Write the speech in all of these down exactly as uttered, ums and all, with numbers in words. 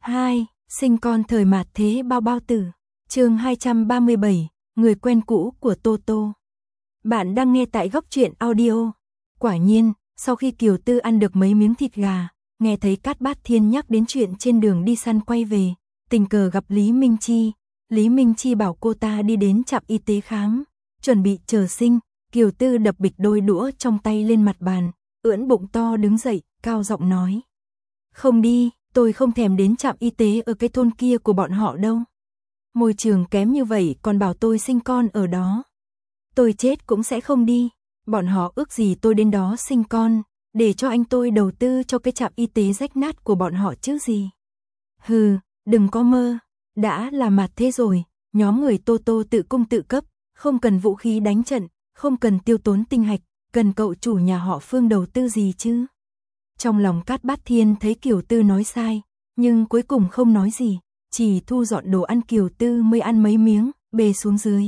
hai. Sinh con thời mạt thế bao bao tử. Chương hai trăm ba mươi bảy, người quen cũ của Toto. Bạn đang nghe tại Góc Truyện Audio. Quả nhiên, sau khi Kiều Tư ăn được mấy miếng thịt gà, nghe thấy Cát Bát Thiên nhắc đến chuyện trên đường đi săn quay về, tình cờ gặp Lý Minh Chi. Lý Minh Chi bảo cô ta đi đến trạm y tế khám, chuẩn bị chờ sinh. Kiều Tư đập bịch đôi đũa trong tay lên mặt bàn, ưỡn bụng to đứng dậy, cao giọng nói: "Không đi, tôi không thèm đến trạm y tế ở cái thôn kia của bọn họ đâu. Môi trường kém như vậy còn bảo tôi sinh con ở đó. Tôi chết cũng sẽ không đi, bọn họ ước gì tôi đến đó sinh con, để cho anh tôi đầu tư cho cái trạm y tế rách nát của bọn họ chứ gì." "Hừ, đừng có mơ, đã là mặt thế rồi, nhóm người Toto tự cung tự cấp, không cần vũ khí đánh trận, không cần tiêu tốn tinh hạch, cần cậu chủ nhà họ Phương đầu tư gì chứ?" Trong lòng Cát Bát Thiên thấy Kiều Tư nói sai, nhưng cuối cùng không nói gì, chỉ thu dọn đồ ăn. Kiều Tư mới ăn mấy miếng, bê xuống dưới.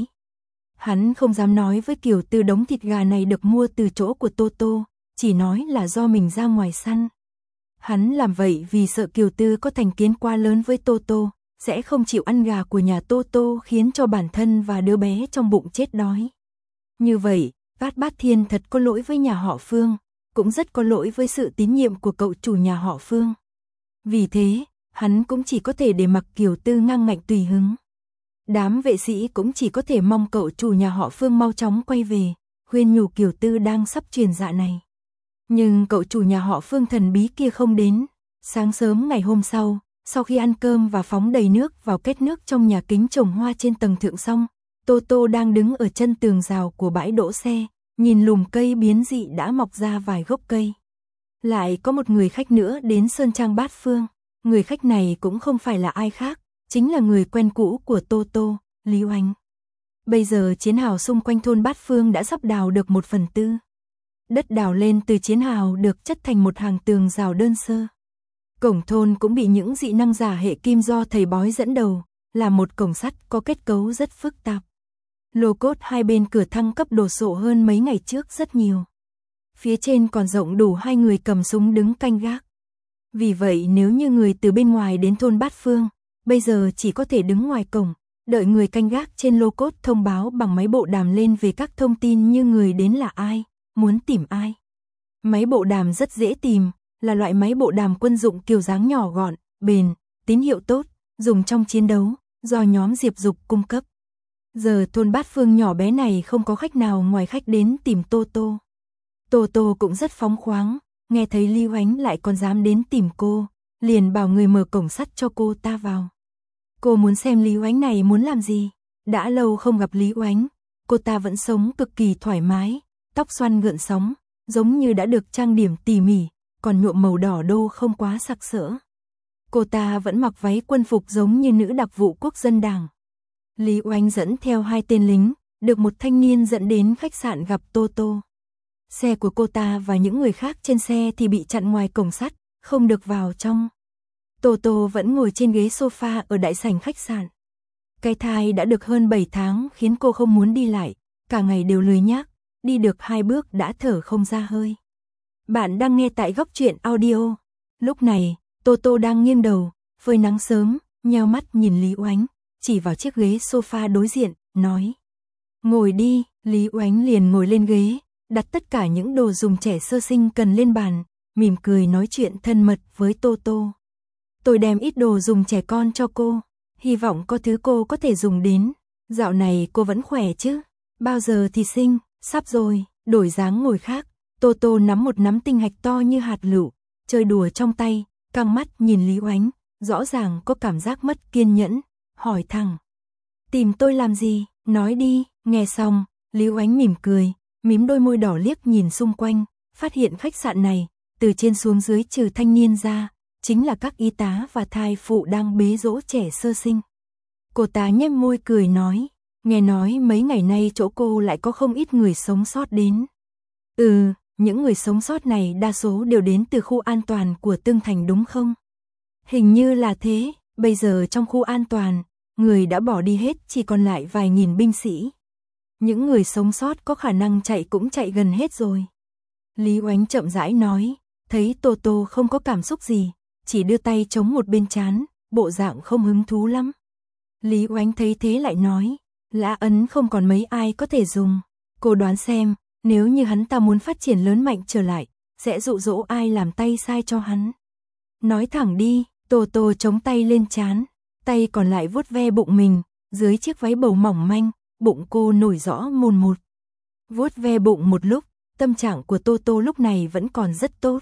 Hắn không dám nói với Kiều Tư đống thịt gà này được mua từ chỗ của Toto, chỉ nói là do mình ra ngoài săn. Hắn làm vậy vì sợ Kiều Tư có thành kiến quá lớn với Toto, sẽ không chịu ăn gà của nhà Toto khiến cho bản thân và đứa bé trong bụng chết đói. Như vậy, Cát Bát Thiên thật có lỗi với nhà họ Phương, cũng rất có lỗi với sự tín nhiệm của cậu chủ nhà họ Phương. Vì thế, hắn cũng chỉ có thể để mặc Kiều Tư ngang ngạnh tùy hứng. Đám vệ sĩ cũng chỉ có thể mong cậu chủ nhà họ Phương mau chóng quay về, khuyên nhủ Kiều Tư đang sắp truyền dạ này. Nhưng cậu chủ nhà họ Phương thần bí kia không đến. Sáng sớm ngày hôm sau, sau khi ăn cơm và phóng đầy nước vào két nước trong nhà kính trồng hoa trên tầng thượng xong, Toto đang đứng ở chân tường rào của bãi đỗ xe, nhìn lùm cây biến dị đã mọc ra vài gốc cây. Lại có một người khách nữa đến Sơn Trang Bát Phương. Người khách này cũng không phải là ai khác, chính là người quen cũ của Toto, Lý Oánh. Bây giờ chiến hào xung quanh thôn Bát Phương đã sắp đào được một phần tư. Đất đào lên từ chiến hào được chất thành một hàng tường rào đơn sơ. Cổng thôn cũng bị những dị năng giả hệ kim do thầy bói dẫn đầu, là một cổng sắt có kết cấu rất phức tạp. Lô cốt hai bên cửa thăng cấp đồ sộ hơn mấy ngày trước rất nhiều. Phía trên còn rộng đủ hai người cầm súng đứng canh gác. Vì vậy nếu như người từ bên ngoài đến thôn Bát Phương, bây giờ chỉ có thể đứng ngoài cổng, đợi người canh gác trên lô cốt thông báo bằng máy bộ đàm lên về các thông tin như người đến là ai, muốn tìm ai. Máy bộ đàm rất dễ tìm, là loại máy bộ đàm quân dụng kiểu dáng nhỏ gọn, bền, tín hiệu tốt, dùng trong chiến đấu, do nhóm Diệp Dục cung cấp. Giờ thôn Bát Phương nhỏ bé này không có khách nào ngoài khách đến tìm Toto. Toto cũng rất phóng khoáng, nghe thấy Lý Oánh lại còn dám đến tìm cô, liền bảo người mở cổng sắt cho cô ta vào. Cô muốn xem Lý Oánh này muốn làm gì. Đã lâu không gặp Lý Oánh, cô ta vẫn sống cực kỳ thoải mái, tóc xoăn gợn sóng, giống như đã được trang điểm tỉ mỉ, còn nhuộm màu đỏ đô không quá sặc sỡ. Cô ta vẫn mặc váy quân phục giống như nữ đặc vụ quốc dân đảng. Lý Oánh dẫn theo hai tên lính, được một thanh niên dẫn đến khách sạn gặp Toto. Xe của cô ta và những người khác trên xe thì bị chặn ngoài cổng sắt, không được vào trong. Toto vẫn ngồi trên ghế sofa ở đại sảnh khách sạn. Cái thai đã được hơn bảy tháng khiến cô không muốn đi lại, cả ngày đều lười nhác, đi được hai bước đã thở không ra hơi. Bạn đang nghe tại Góc Truyện Audio. Lúc này, Toto đang nghiêng đầu, phơi nắng sớm, nheo mắt nhìn Lý Oánh, chỉ vào chiếc ghế sofa đối diện, nói: "Ngồi đi." Lý Oánh liền ngồi lên ghế, đặt tất cả những đồ dùng trẻ sơ sinh cần lên bàn, mỉm cười nói chuyện thân mật với Toto. "Tôi đem ít đồ dùng trẻ con cho cô, hy vọng có thứ cô có thể dùng đến. Dạo này cô vẫn khỏe chứ? Bao giờ thì sinh?" "Sắp rồi." Đổi dáng ngồi khác, Toto nắm một nắm tinh hạch to như hạt lựu, chơi đùa trong tay, căng mắt nhìn Lý Oánh, rõ ràng có cảm giác mất kiên nhẫn, hỏi thẳng: "Tìm tôi làm gì? Nói đi." Nghe xong, Lý Oánh mỉm cười, mím đôi môi đỏ liếc nhìn xung quanh, phát hiện khách sạn này, từ trên xuống dưới trừ thanh niên ra, chính là các y tá và thai phụ đang bế dỗ trẻ sơ sinh. Cô ta nhem môi cười nói: "Nghe nói mấy ngày nay chỗ cô lại có không ít người sống sót đến." "Ừ, những người sống sót này đa số đều đến từ khu an toàn của Tương Thành đúng không?" "Hình như là thế, bây giờ trong khu an toàn, người đã bỏ đi hết, chỉ còn lại vài nghìn binh sĩ. Những người sống sót có khả năng chạy cũng chạy gần hết rồi." Lý Oánh chậm rãi nói, thấy Toto không có cảm xúc gì, chỉ đưa tay chống một bên trán, bộ dạng không hứng thú lắm. Lý Oánh thấy thế lại nói, Lã Ấn không còn mấy ai có thể dùng. Cô đoán xem, nếu như hắn ta muốn phát triển lớn mạnh trở lại, sẽ dụ dỗ ai làm tay sai cho hắn. Nói thẳng đi, Tô Tô chống tay lên trán, tay còn lại vuốt ve bụng mình, dưới chiếc váy bầu mỏng manh, bụng cô nổi rõ mồn một. Vuốt ve bụng một lúc, tâm trạng của Tô Tô lúc này vẫn còn rất tốt.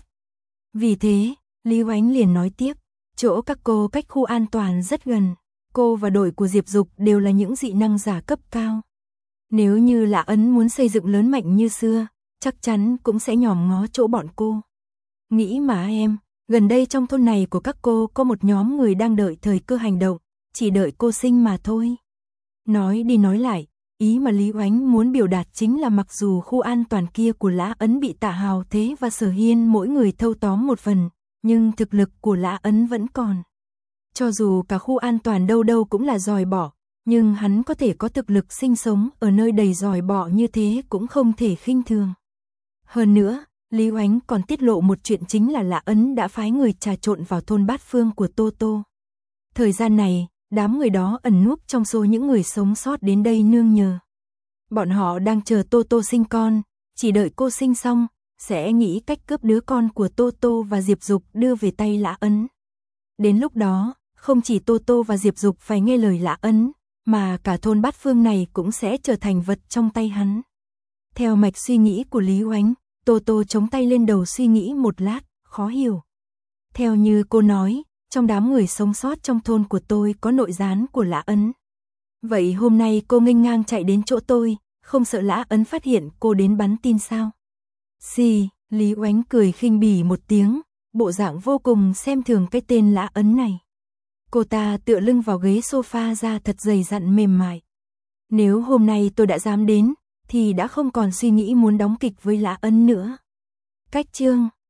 Vì thế, Lý Oánh liền nói tiếp, chỗ các cô cách khu an toàn rất gần, cô và đội của Diệp Dục đều là những dị năng giả cấp cao. Nếu như Lã Ấn muốn xây dựng lớn mạnh như xưa, chắc chắn cũng sẽ nhòm ngó chỗ bọn cô. Nghĩ mà em, gần đây trong thôn này của các cô có một nhóm người đang đợi thời cơ hành động, chỉ đợi cô sinh mà thôi. Nói đi nói lại, ý mà Lý Oánh muốn biểu đạt chính là mặc dù khu an toàn kia của Lã Ấn bị Tạ Hào Thế và Sở Hiên mỗi người thâu tóm một phần, nhưng thực lực của Lã Ấn vẫn còn. Cho dù cả khu an toàn đâu đâu cũng là dòi bỏ, nhưng hắn có thể có thực lực sinh sống ở nơi đầy dòi bỏ như thế cũng không thể khinh thường. Hơn nữa, Lý Oánh còn tiết lộ một chuyện chính là Lã Ấn đã phái người trà trộn vào thôn Bát Phương của Tô Tô. Thời gian này, đám người đó ẩn núp trong số những người sống sót đến đây nương nhờ. Bọn họ đang chờ Tô Tô sinh con, chỉ đợi cô sinh xong, sẽ nghĩ cách cướp đứa con của Tô Tô và Diệp Dục đưa về tay Lã Ấn. Đến lúc đó, không chỉ Tô Tô và Diệp Dục phải nghe lời Lã Ấn, mà cả thôn Bát Phương này cũng sẽ trở thành vật trong tay hắn. Theo mạch suy nghĩ của Lý Oánh, Tô Tô chống tay lên đầu suy nghĩ một lát, khó hiểu. Theo như cô nói, trong đám người sống sót trong thôn của tôi có nội gián của Lã Ấn. Vậy hôm nay cô nghênh ngang chạy đến chỗ tôi, không sợ Lã Ấn phát hiện cô đến bắn tin sao? Xì, Lý Oánh cười khinh bỉ một tiếng, bộ dạng vô cùng xem thường cái tên Lã Ấn này. Cô ta tựa lưng vào ghế sofa ra thật dày dặn mềm mại. Nếu hôm nay tôi đã dám đến, thì đã không còn suy nghĩ muốn đóng kịch với Lã Ấn nữa. Cách chương